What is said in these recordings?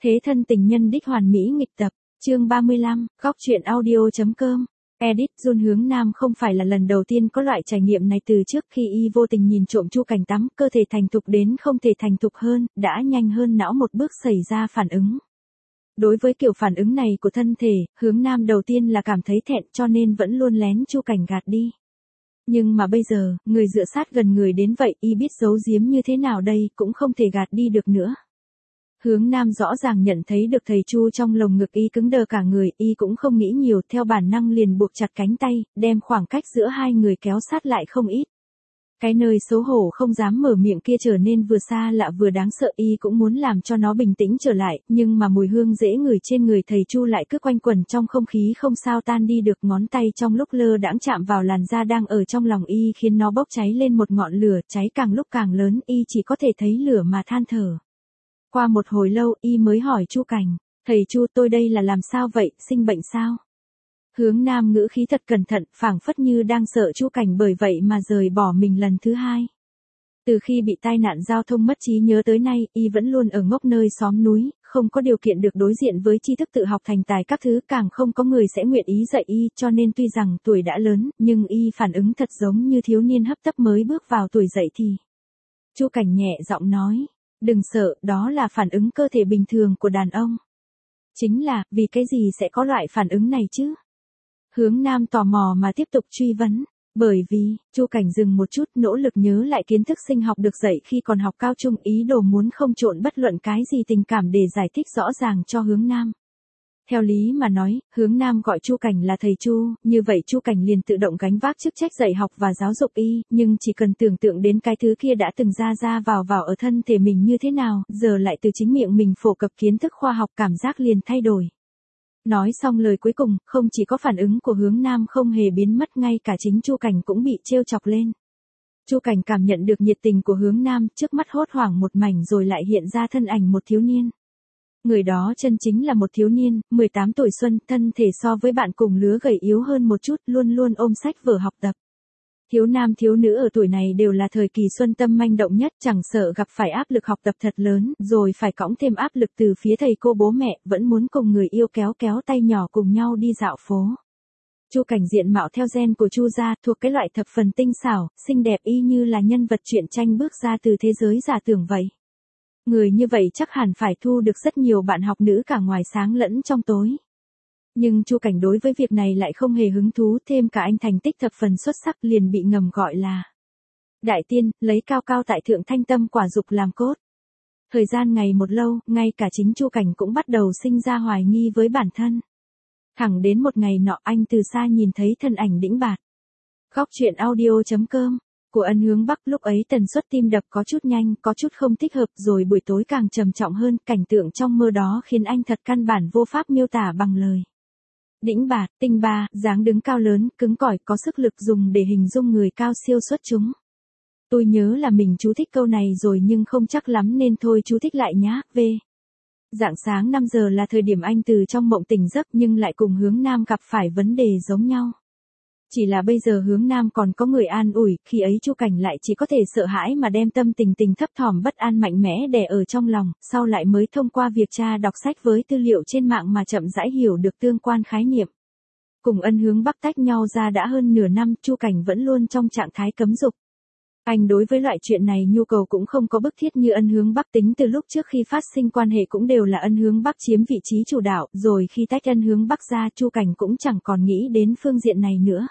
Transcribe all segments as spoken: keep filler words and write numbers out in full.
Thế thân tình nhân đích hoàn mỹ nghịch tập, chương ba mươi lăm, góc truyện audio.com. Edit Jun Hướng Nam không phải là lần đầu tiên có loại trải nghiệm này, từ trước khi y vô tình nhìn trộm Chu Cảnh tắm, cơ thể thành thục đến không thể thành thục hơn, đã nhanh hơn não một bước xảy ra phản ứng. Đối với kiểu phản ứng này của thân thể, Hướng Nam đầu tiên là cảm thấy thẹn, cho nên vẫn luôn lén Chu Cảnh gạt đi. Nhưng mà bây giờ, người dựa sát gần người đến vậy, y biết giấu giếm như thế nào đây, cũng không thể gạt đi được nữa. Hướng Nam rõ ràng nhận thấy được thầy Chu trong lồng ngực y cứng đờ cả người, y cũng không nghĩ nhiều, theo bản năng liền buộc chặt cánh tay, đem khoảng cách giữa hai người kéo sát lại không ít. Cái nơi xấu hổ không dám mở miệng kia trở nên vừa xa lạ vừa đáng sợ, y cũng muốn làm cho nó bình tĩnh trở lại, nhưng mà mùi hương dễ ngửi trên người thầy Chu lại cứ quanh quẩn trong không khí không sao tan đi được, ngón tay trong lúc lơ đãng chạm vào làn da đang ở trong lòng y khiến nó bốc cháy lên một ngọn lửa, cháy càng lúc càng lớn, y chỉ có thể thấy lửa mà than thở. Qua một hồi lâu, y mới hỏi Chu Cảnh, thầy Chu, tôi đây là làm sao vậy, sinh bệnh sao? Hướng Nam ngữ khí thật cẩn thận, phảng phất như đang sợ Chu Cảnh bởi vậy mà rời bỏ mình lần thứ hai. Từ khi bị tai nạn giao thông mất trí nhớ tới nay, y vẫn luôn ở ngốc nơi xóm núi, không có điều kiện được đối diện với tri thức tự học thành tài các thứ, càng không có người sẽ nguyện ý dạy y, cho nên tuy rằng tuổi đã lớn, nhưng y phản ứng thật giống như thiếu niên hấp tấp mới bước vào tuổi dậy thì. Chu Cảnh nhẹ giọng nói, đừng sợ, đó là phản ứng cơ thể bình thường của đàn ông. Chính là, vì cái gì sẽ có loại phản ứng này chứ? Hướng Nam tò mò mà tiếp tục truy vấn, bởi vì, Chu Cảnh dừng một chút, nỗ lực nhớ lại kiến thức sinh học được dạy khi còn học cao trung, ý đồ muốn không trộn bất luận cái gì tình cảm để giải thích rõ ràng cho Hướng Nam. Theo lý mà nói, Hướng Nam gọi Chu Cảnh là thầy Chu, như vậy Chu Cảnh liền tự động gánh vác chức trách dạy học và giáo dục y, nhưng chỉ cần tưởng tượng đến cái thứ kia đã từng ra ra vào vào ở thân thể mình như thế nào, giờ lại từ chính miệng mình phổ cập kiến thức khoa học, cảm giác liền thay đổi. Nói xong lời cuối cùng, không chỉ có phản ứng của Hướng Nam không hề biến mất, ngay cả chính Chu Cảnh cũng bị trêu chọc lên. Chu Cảnh cảm nhận được nhiệt tình của Hướng Nam, trước mắt hốt hoảng một mảnh rồi lại hiện ra thân ảnh một thiếu niên. Người đó chân chính là một thiếu niên, mười tám tuổi xuân, thân thể so với bạn cùng lứa gầy yếu hơn một chút, luôn luôn ôm sách vở học tập. Thiếu nam thiếu nữ ở tuổi này đều là thời kỳ xuân tâm manh động nhất, chẳng sợ gặp phải áp lực học tập thật lớn, rồi phải cõng thêm áp lực từ phía thầy cô bố mẹ, vẫn muốn cùng người yêu kéo kéo tay nhỏ cùng nhau đi dạo phố. Chu Cảnh diện mạo theo gen của Chu gia, thuộc cái loại thập phần tinh xảo, xinh đẹp y như là nhân vật truyện tranh bước ra từ thế giới giả tưởng vậy. Người như vậy chắc hẳn phải thu được rất nhiều bạn học nữ cả ngoài sáng lẫn trong tối. Nhưng Chu Cảnh đối với việc này lại không hề hứng thú, thêm cả anh thành tích thập phần xuất sắc liền bị ngầm gọi là đại tiên, lấy cao cao tại thượng thanh tâm quả dục làm cốt. Thời gian ngày một lâu, ngay cả chính Chu Cảnh cũng bắt đầu sinh ra hoài nghi với bản thân. Thẳng đến một ngày nọ, anh từ xa nhìn thấy thân ảnh đĩnh bạt. Góc truyện audio.com của Ân Hướng Bắc, lúc ấy tần suất tim đập có chút nhanh, có chút không thích hợp, rồi buổi tối càng trầm trọng hơn, cảnh tượng trong mơ đó khiến anh thật căn bản vô pháp miêu tả bằng lời. Đĩnh bạt, tinh ba, dáng đứng cao lớn, cứng cỏi, có sức lực dùng để hình dung người cao siêu xuất chúng. Tôi nhớ là mình chú thích câu này rồi nhưng không chắc lắm nên thôi chú thích lại nhá. V. Rạng sáng năm giờ là thời điểm anh từ trong mộng tỉnh giấc, nhưng lại cùng Hướng Nam gặp phải vấn đề giống nhau. Chỉ là bây giờ Hướng Nam còn có người an ủi, khi ấy Chu Cảnh lại chỉ có thể sợ hãi mà đem tâm tình tình thấp thỏm bất an mạnh mẽ đè ở trong lòng, sau lại mới thông qua việc tra đọc sách với tư liệu trên mạng mà chậm rãi hiểu được tương quan khái niệm. Cùng Ân Hướng Bắc tách nhau ra đã hơn nửa năm, Chu Cảnh vẫn luôn trong trạng thái cấm dục. Anh đối với loại chuyện này nhu cầu cũng không có bức thiết như Ân Hướng Bắc, tính từ lúc trước khi phát sinh quan hệ cũng đều là Ân Hướng Bắc chiếm vị trí chủ đạo, rồi khi tách Ân Hướng Bắc ra, Chu Cảnh cũng chẳng còn nghĩ đến phương diện này nữa.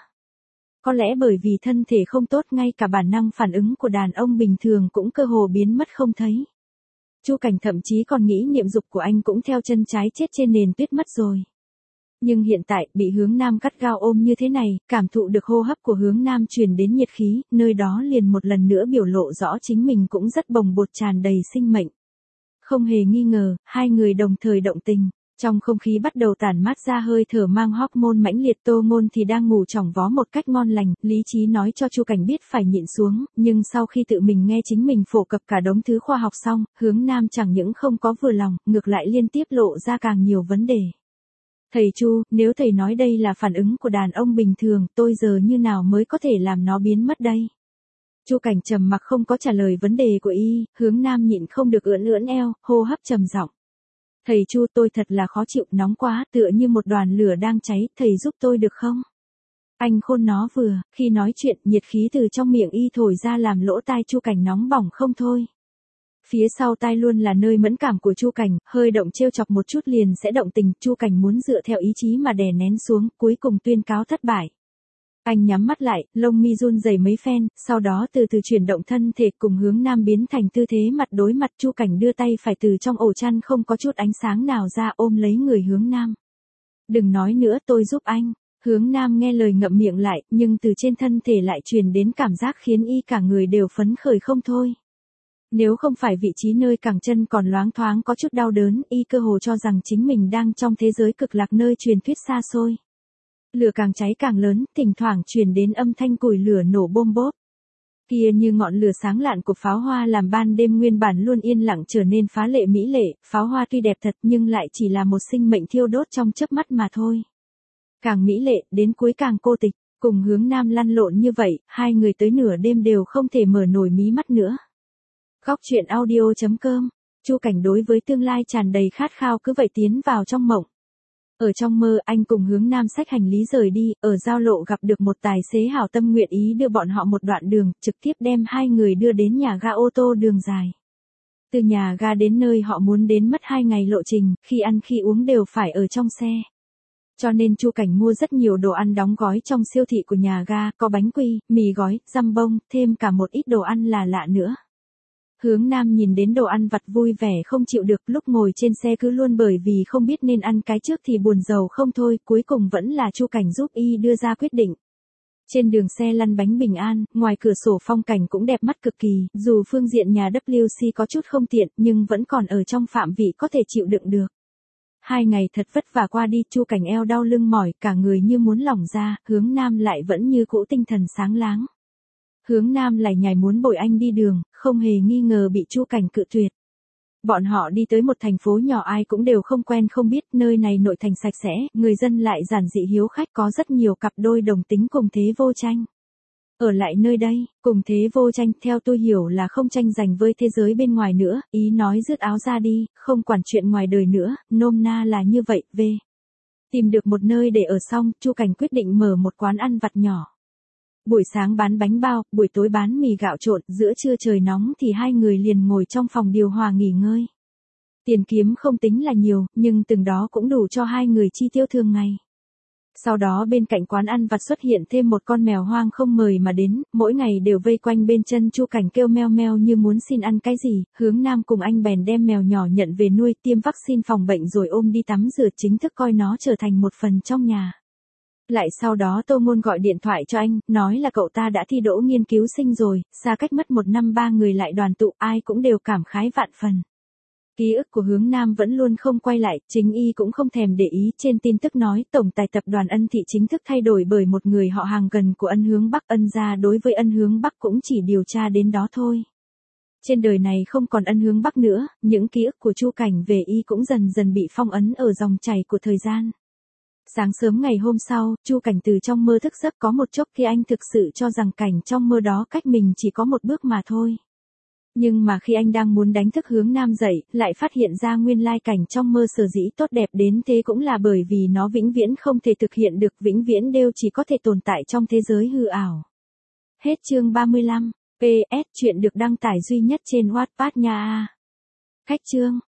Có lẽ bởi vì thân thể không tốt, ngay cả bản năng phản ứng của đàn ông bình thường cũng cơ hồ biến mất không thấy. Chu Cảnh thậm chí còn nghĩ niệm dục của anh cũng theo chân trái chết trên nền tuyết mất rồi. Nhưng hiện tại, bị Hướng Nam gắt gao ôm như thế này, cảm thụ được hô hấp của Hướng Nam truyền đến nhiệt khí, nơi đó liền một lần nữa biểu lộ rõ chính mình cũng rất bồng bột, tràn đầy sinh mệnh. Không hề nghi ngờ, hai người đồng thời động tình. Trong không khí bắt đầu tản mát ra hơi thở mang hormone mãnh liệt, Tô Ngôn thì đang ngủ trỏng vó một cách ngon lành, lý trí nói cho Chu Cảnh biết phải nhịn xuống, nhưng sau khi tự mình nghe chính mình phổ cập cả đống thứ khoa học xong, Hướng Nam chẳng những không có vừa lòng, ngược lại liên tiếp lộ ra càng nhiều vấn đề. Thầy Chu, nếu thầy nói đây là phản ứng của đàn ông bình thường, tôi giờ như nào mới có thể làm nó biến mất đây? Chu Cảnh trầm mặc không có trả lời vấn đề của y, Hướng Nam nhịn không được ưỡn ưỡn eo, hô hấp trầm giọng. Thầy Chu, tôi thật là khó chịu, nóng quá, tựa như một đoàn lửa đang cháy, thầy giúp tôi được không? Anh khôn nó vừa, khi nói chuyện, nhiệt khí từ trong miệng y thổi ra làm lỗ tai Chu Cảnh nóng bỏng không thôi. Phía sau tai luôn là nơi mẫn cảm của Chu Cảnh, hơi động trêu chọc một chút liền sẽ động tình, Chu Cảnh muốn dựa theo ý chí mà đè nén xuống, cuối cùng tuyên cáo thất bại. Anh nhắm mắt lại, lông mi run rẩy mấy phen, sau đó từ từ chuyển động thân thể cùng hướng nam biến thành tư thế mặt đối mặt. Chu Cảnh đưa tay phải từ trong ổ chăn không có chút ánh sáng nào ra ôm lấy người hướng nam. Đừng nói nữa, tôi giúp anh. Hướng nam nghe lời ngậm miệng lại, nhưng từ trên thân thể lại truyền đến cảm giác khiến y cả người đều phấn khởi không thôi. Nếu không phải vị trí nơi cẳng chân còn loáng thoáng có chút đau đớn, y cơ hồ cho rằng chính mình đang trong thế giới cực lạc nơi truyền thuyết xa xôi. Lửa càng cháy càng lớn, thỉnh thoảng truyền đến âm thanh củi lửa nổ bôm bốp. Kia như ngọn lửa sáng lạn của pháo hoa làm ban đêm nguyên bản luôn yên lặng trở nên phá lệ mỹ lệ, pháo hoa tuy đẹp thật nhưng lại chỉ là một sinh mệnh thiêu đốt trong chớp mắt mà thôi. Càng mỹ lệ, đến cuối càng cô tịch, cùng hướng nam lăn lộn như vậy, hai người tới nửa đêm đều không thể mở nổi mí mắt nữa. Góc truyện audio chấm com, Chu Cảnh đối với tương lai tràn đầy khát khao cứ vậy tiến vào trong mộng. Ở trong mơ anh cùng hướng nam xách hành lý rời đi, ở giao lộ gặp được một tài xế hảo tâm nguyện ý đưa bọn họ một đoạn đường, trực tiếp đem hai người đưa đến nhà ga ô tô đường dài. Từ nhà ga đến nơi họ muốn đến mất hai ngày lộ trình, khi ăn khi uống đều phải ở trong xe. Cho nên Chu Cảnh mua rất nhiều đồ ăn đóng gói trong siêu thị của nhà ga, có bánh quy, mì gói, dăm bông, thêm cả một ít đồ ăn là lạ nữa. Hướng nam nhìn đến đồ ăn vặt vui vẻ không chịu được, lúc ngồi trên xe cứ luôn bởi vì không biết nên ăn cái trước thì buồn rầu không thôi, cuối cùng vẫn là Chu Cảnh giúp y đưa ra quyết định. Trên đường xe lăn bánh bình an, ngoài cửa sổ phong cảnh cũng đẹp mắt cực kỳ, dù phương diện nhà W C có chút không tiện nhưng vẫn còn ở trong phạm vị có thể chịu đựng được. Hai ngày thật vất vả qua đi, Chu Cảnh eo đau lưng mỏi, cả người như muốn lỏng ra, hướng nam lại vẫn như cũ tinh thần sáng láng. Hướng nam lại nhảy muốn bồi anh đi đường, không hề nghi ngờ bị Chu Cảnh cự tuyệt. Bọn họ đi tới một thành phố nhỏ ai cũng đều không quen không biết, nơi này nội thành sạch sẽ, người dân lại giản dị hiếu khách, có rất nhiều cặp đôi đồng tính cùng thế vô tranh. Ở lại nơi đây, cùng thế vô tranh, theo tôi hiểu là không tranh giành với thế giới bên ngoài nữa, ý nói rứt áo ra đi, không quản chuyện ngoài đời nữa, nôm na là như vậy, về. Tìm được một nơi để ở xong, Chu Cảnh quyết định mở một quán ăn vặt nhỏ. Buổi sáng bán bánh bao, buổi tối bán mì gạo trộn, giữa trưa trời nóng thì hai người liền ngồi trong phòng điều hòa nghỉ ngơi. Tiền kiếm không tính là nhiều, nhưng từng đó cũng đủ cho hai người chi tiêu thường ngày. Sau đó bên cạnh quán ăn vặt xuất hiện thêm một con mèo hoang không mời mà đến, mỗi ngày đều vây quanh bên chân Chu Cảnh kêu meo meo như muốn xin ăn cái gì. Hướng nam cùng anh bèn đem mèo nhỏ nhận về nuôi, tiêm vaccine phòng bệnh rồi ôm đi tắm rửa, chính thức coi nó trở thành một phần trong nhà. Lại sau đó Tô Ngôn gọi điện thoại cho anh, nói là cậu ta đã thi đỗ nghiên cứu sinh rồi, xa cách mất một năm ba người lại đoàn tụ, ai cũng đều cảm khái vạn phần. Ký ức của hướng nam vẫn luôn không quay lại, chính y cũng không thèm để ý, trên tin tức nói tổng tài tập đoàn Ân Thị chính thức thay đổi bởi một người họ hàng gần của Ân Hướng Bắc. Ân gia đối với Ân Hướng Bắc cũng chỉ điều tra đến đó thôi. Trên đời này không còn Ân Hướng Bắc nữa, những ký ức của Chu Cảnh về y cũng dần dần bị phong ấn ở dòng chảy của thời gian. Sáng sớm ngày hôm sau, Chu Cảnh từ trong mơ thức giấc, có một chốc khi anh thực sự cho rằng cảnh trong mơ đó cách mình chỉ có một bước mà thôi. Nhưng mà khi anh đang muốn đánh thức hướng nam dậy, lại phát hiện ra nguyên lai cảnh trong mơ sở dĩ tốt đẹp đến thế cũng là bởi vì nó vĩnh viễn không thể thực hiện được, vĩnh viễn đều chỉ có thể tồn tại trong thế giới hư ảo. Hết chương ba mươi lăm. pê ét chuyện được đăng tải duy nhất trên Wattpad nha. Khách chương